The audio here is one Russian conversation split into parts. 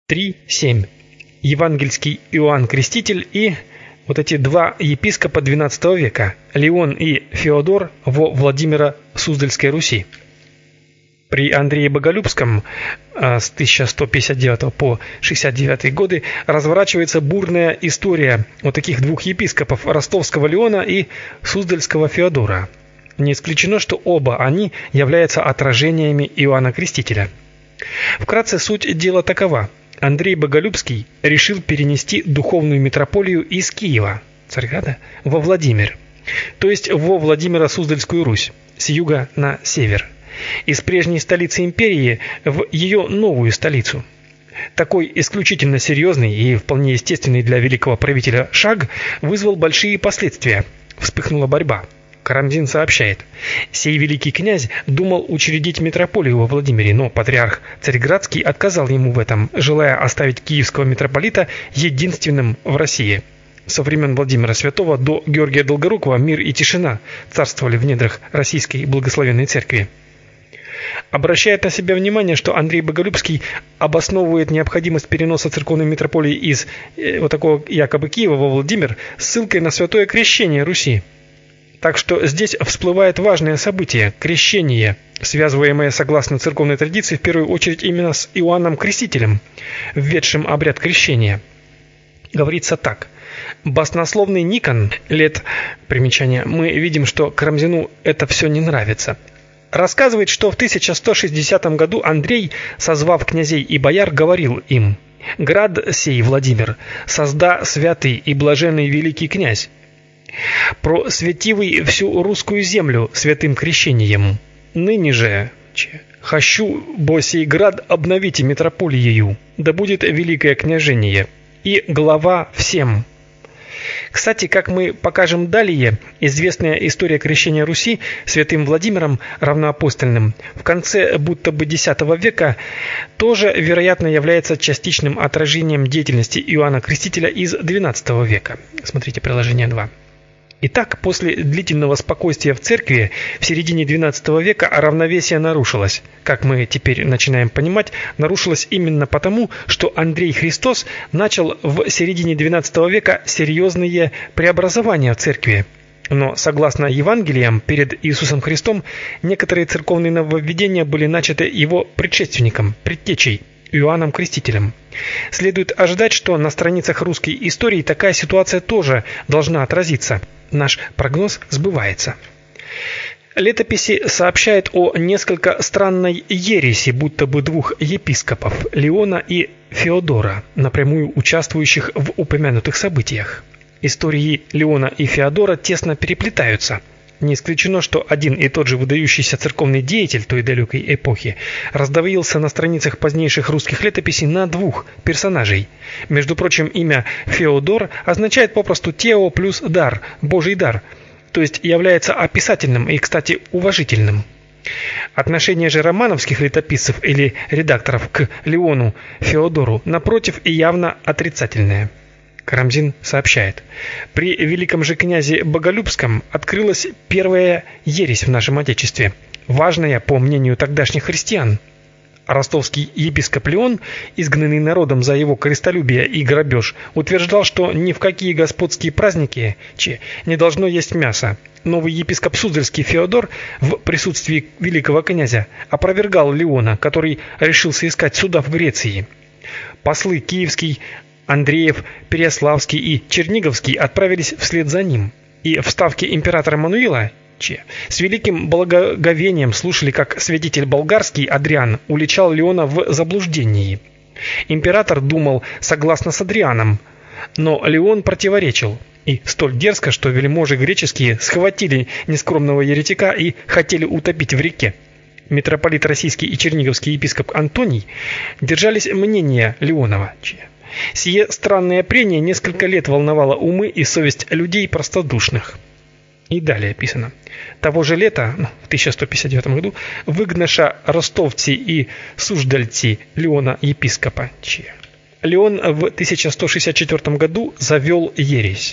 3:7. Евангельский Иоанн Креститель и вот эти два епископа XII века, Леон и Феодор во Владимира Суздальской Руси. При Андрее Боголюбском с 1159 по 69 годы разворачивается бурная история вот таких двух епископов, ростовского Леона и суздальского Феодора. Не исключено, что оба они являются отражениями Иоанна Крестителя. Вкратце суть дела такова. Андрей Боголюбский решил перенести духовную митрополию из Киева, Царьграда, во Владимир, то есть во Владимиро-Суздальскую Русь, с юга на север, из прежней столицы империи в ее новую столицу. Такой исключительно серьезный и вполне естественный для великого правителя шаг вызвал большие последствия. Вспыхнула борьба. Карамзин сообщает: сей великий князь думал учредить митрополию во Владимире, но патриарх Царьградский отказал ему в этом, желая оставить киевского митрополита единственным в России. Со времен Владимира Святого до Георгия Долгорукова мир и тишина царствовали в недрах российской благословенной церкви. Обращает на себя внимание, что Андрей Боголюбский обосновывает необходимость переноса церковной митрополии из вот такого якобы Киева во Владимир ссылкой на святое крещение Руси. Так что здесь всплывает важное событие – крещение, связываемое согласно церковной традиции в первую очередь именно с Иоанном Крестителем, введшим обряд крещения. Говорится так. Баснословный Никон, лет примечания, мы видим, что Карамзину это все не нравится. Рассказывает, что в 1160 году Андрей, созвав князей и бояр, говорил им: «Град сей, Владимир, созда святый и блаженный великий князь, просветивый всю русскую землю святым крещением. Ныне же хочу, бо сей град обновите митрополиею, да будет великое княжение, и глава всем». Кстати, как мы покажем далее, известная история крещения Руси святым Владимиром равноапостольным в конце будто бы X века тоже, вероятно, является частичным отражением деятельности Иоанна Крестителя из XII века. Смотрите приложение 2. Итак, после длительного спокойствия в церкви в середине XII века равновесие нарушилось. Как мы теперь начинаем понимать, нарушилось именно потому, что Андрей Христос начал в середине XII века серьезные преобразования в церкви. Но, согласно Евангелиям, перед Иисусом Христом некоторые церковные нововведения были начаты его предшественником, предтечей, Иоанном Крестителем. Следует ожидать, что на страницах русской истории такая ситуация тоже должна отразиться. Наш прогноз сбывается. Летописи сообщают о несколько странной ереси, будто бы двух епископов, Леона и Феодора, напрямую участвующих в упомянутых событиях. Истории Леона и Феодора тесно переплетаются. Не исключено, что один и тот же выдающийся церковный деятель той далекой эпохи раздавился на страницах позднейших русских летописей на двух персонажей. Между прочим, имя Феодор означает попросту «тео» плюс «дар», «божий дар», то есть является описательным и, кстати, уважительным. Отношение же романовских летописцев или редакторов к Леону Феодору, напротив, и явно отрицательное. Карамзин сообщает: при великом же князе Боголюбском открылась первая ересь в нашем Отечестве, важная по мнению тогдашних христиан. Ростовский епископ Леон, изгнанный народом за его корыстолюбие и грабеж, утверждал, что ни в какие господские праздники не должно есть мясо. Новый епископ Суздальский Феодор в присутствии великого князя опровергал Леона, который решился искать суда в Греции. Послы киевский, Андреев, Переяславский и Черниговский отправились вслед за ним, и в ставке императора Мануила с великим благоговением слушали, как святитель болгарский Адриан уличал Леона в заблуждении. Император думал согласно с Адрианом, но Леон противоречил, и столь дерзко, что вельможи греческие схватили нескромного еретика и хотели утопить в реке. Митрополит российский и черниговский епископ Антоний держались мнения Леонова. Сие странное прение несколько лет волновало умы и совесть людей простодушных. И далее описано. Того же лета, в 1159 году, выгнаша ростовцы и суздальцы Леона епископа. Леон в 1164 году завел ересь.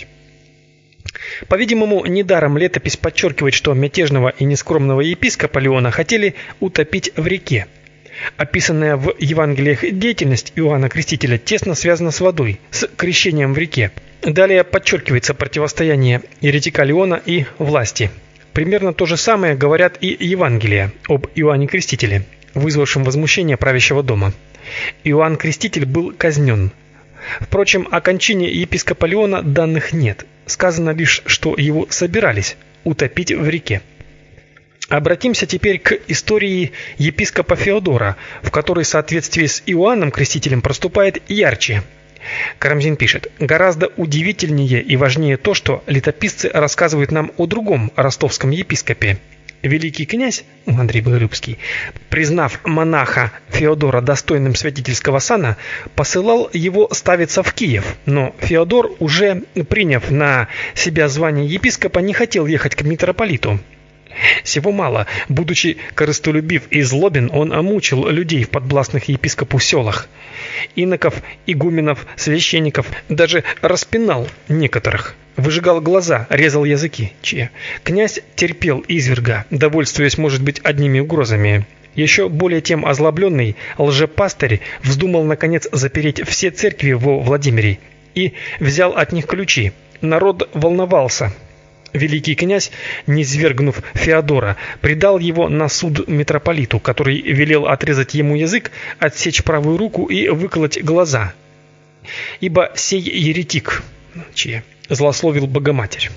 По-видимому, недаром летопись подчеркивает, что мятежного и нескромного епископа Леона хотели утопить в реке. Описанная в Евангелиях деятельность Иоанна Крестителя тесно связана с водой, с крещением в реке. Далее подчеркивается противостояние еретика Леона и власти. Примерно то же самое говорят и Евангелия об Иоанне Крестителе, вызвавшем возмущение правящего дома. Иоанн Креститель был казнен. Впрочем, о кончине епископа Леона данных нет. Сказано лишь, что его собирались утопить в реке. Обратимся теперь к истории епископа Феодора, в которой соответствие с Иоанном Крестителем проступает ярче. Карамзин пишет: «Гораздо удивительнее и важнее то, что летописцы рассказывают нам о другом ростовском епископе. Великий князь Андрей Боголюбский, признав монаха Феодора достойным святительского сана, посылал его ставиться в Киев, но Феодор, уже приняв на себя звание епископа, не хотел ехать к митрополиту. Сего мало, будучи корыстолюбив и злобен, он омучил людей в подвластных епископу селах, иноков, игуменов, священников, даже распинал некоторых, выжигал глаза, резал языки. Князь терпел изверга, довольствуясь, может быть, одними угрозами. Еще более тем озлобленный лжепастырь вздумал, наконец, запереть все церкви во Владимире и взял от них ключи. Народ волновался. Великий князь, низвергнув Феодора, предал его на суд митрополиту, который велел отрезать ему язык, отсечь правую руку и выколоть глаза. Ибо сей еретик злословил Богоматерь».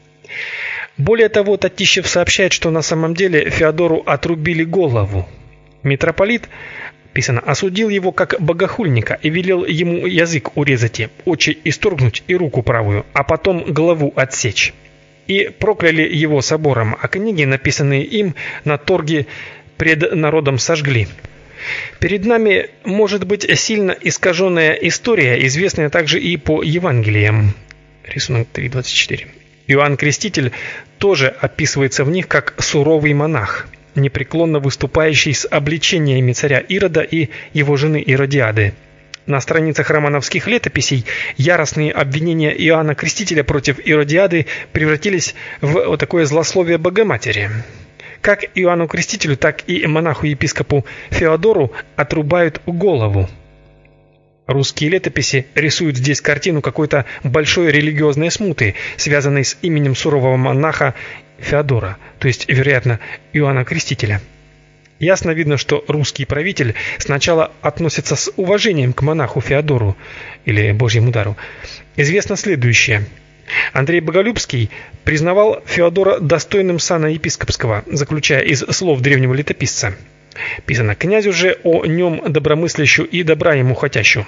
Более того, Татищев сообщает, что на самом деле Феодору отрубили голову. Митрополит, писано, осудил его как богохульника и велел ему язык урезать, очи исторгнуть и руку правую, а потом голову отсечь. И прокляли его собором, а книги, написанные им, на торге пред народом сожгли. Перед нами может быть сильно искаженная история, известная также и по Евангелиям. Рисунок 3.24. Иоанн Креститель тоже описывается в них как суровый монах, непреклонно выступающий с обличениями царя Ирода и его жены Иродиады. На страницах романовских летописей яростные обвинения Иоанна Крестителя против Иродиады превратились в такое злословие Богоматери. Как Иоанну Крестителю, так и монаху-епископу Феодору отрубают голову. Русские летописи рисуют здесь картину какой-то большой религиозной смуты, связанной с именем сурового монаха Феодора, то есть, вероятно, Иоанна Крестителя. Ясно видно, что русский правитель сначала относится с уважением к монаху Феодору или Божьему дару. Известно следующее. Андрей Боголюбский признавал Феодора достойным сана епископского, заключая из слов древнего летописца. Писано: «Князю же о нем добромыслящу и добра ему хотящу».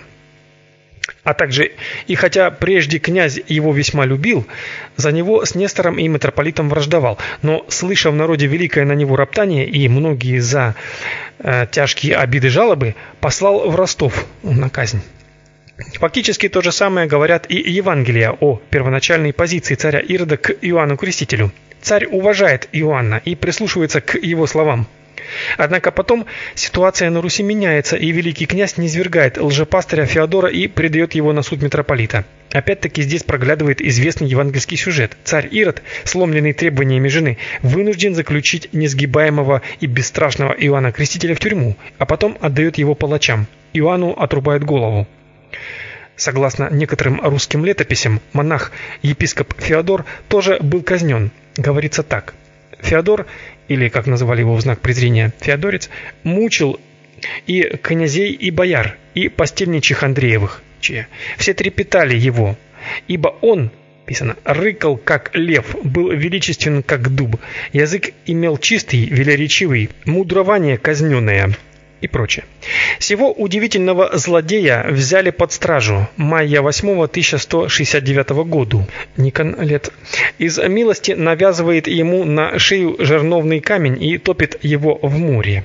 А также, и хотя прежде князь его весьма любил, за него с Нестором и митрополитом враждовал, но, слыша в народе великое на него роптание и многие за тяжкие обиды жалобы, послал в Ростов на казнь. Фактически то же самое говорят и Евангелия о первоначальной позиции царя Ирода к Иоанну Крестителю. Царь уважает Иоанна и прислушивается к его словам. Однако потом ситуация на Руси меняется, и великий князь низвергает лжепастыря Феодора и предает его на суд митрополита. Опять-таки здесь проглядывает известный евангельский сюжет. Царь Ирод, сломленный требованиями жены, вынужден заключить несгибаемого и бесстрашного Иоанна Крестителя в тюрьму, а потом отдает его палачам. Иоанну отрубают голову. Согласно некоторым русским летописям, монах-епископ Феодор тоже был казнен. Говорится так. Феодор, или, как называли его в знак презрения, Феодорец, мучил и князей, и бояр, и постельничих Андреевых. Все трепетали его, ибо он, писано, рыкал, как лев, был величествен, как дуб, язык имел чистый, велеречивый, мудрование казненное и прочее. Сего удивительного злодея взяли под стражу мая 8 1169 году. Никон лет. Из милости навязывает ему на шею жерновный камень и топит его в море.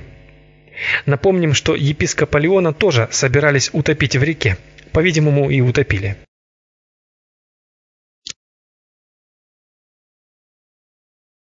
Напомним, что епископа Леона тоже собирались утопить в реке. По-видимому, и утопили.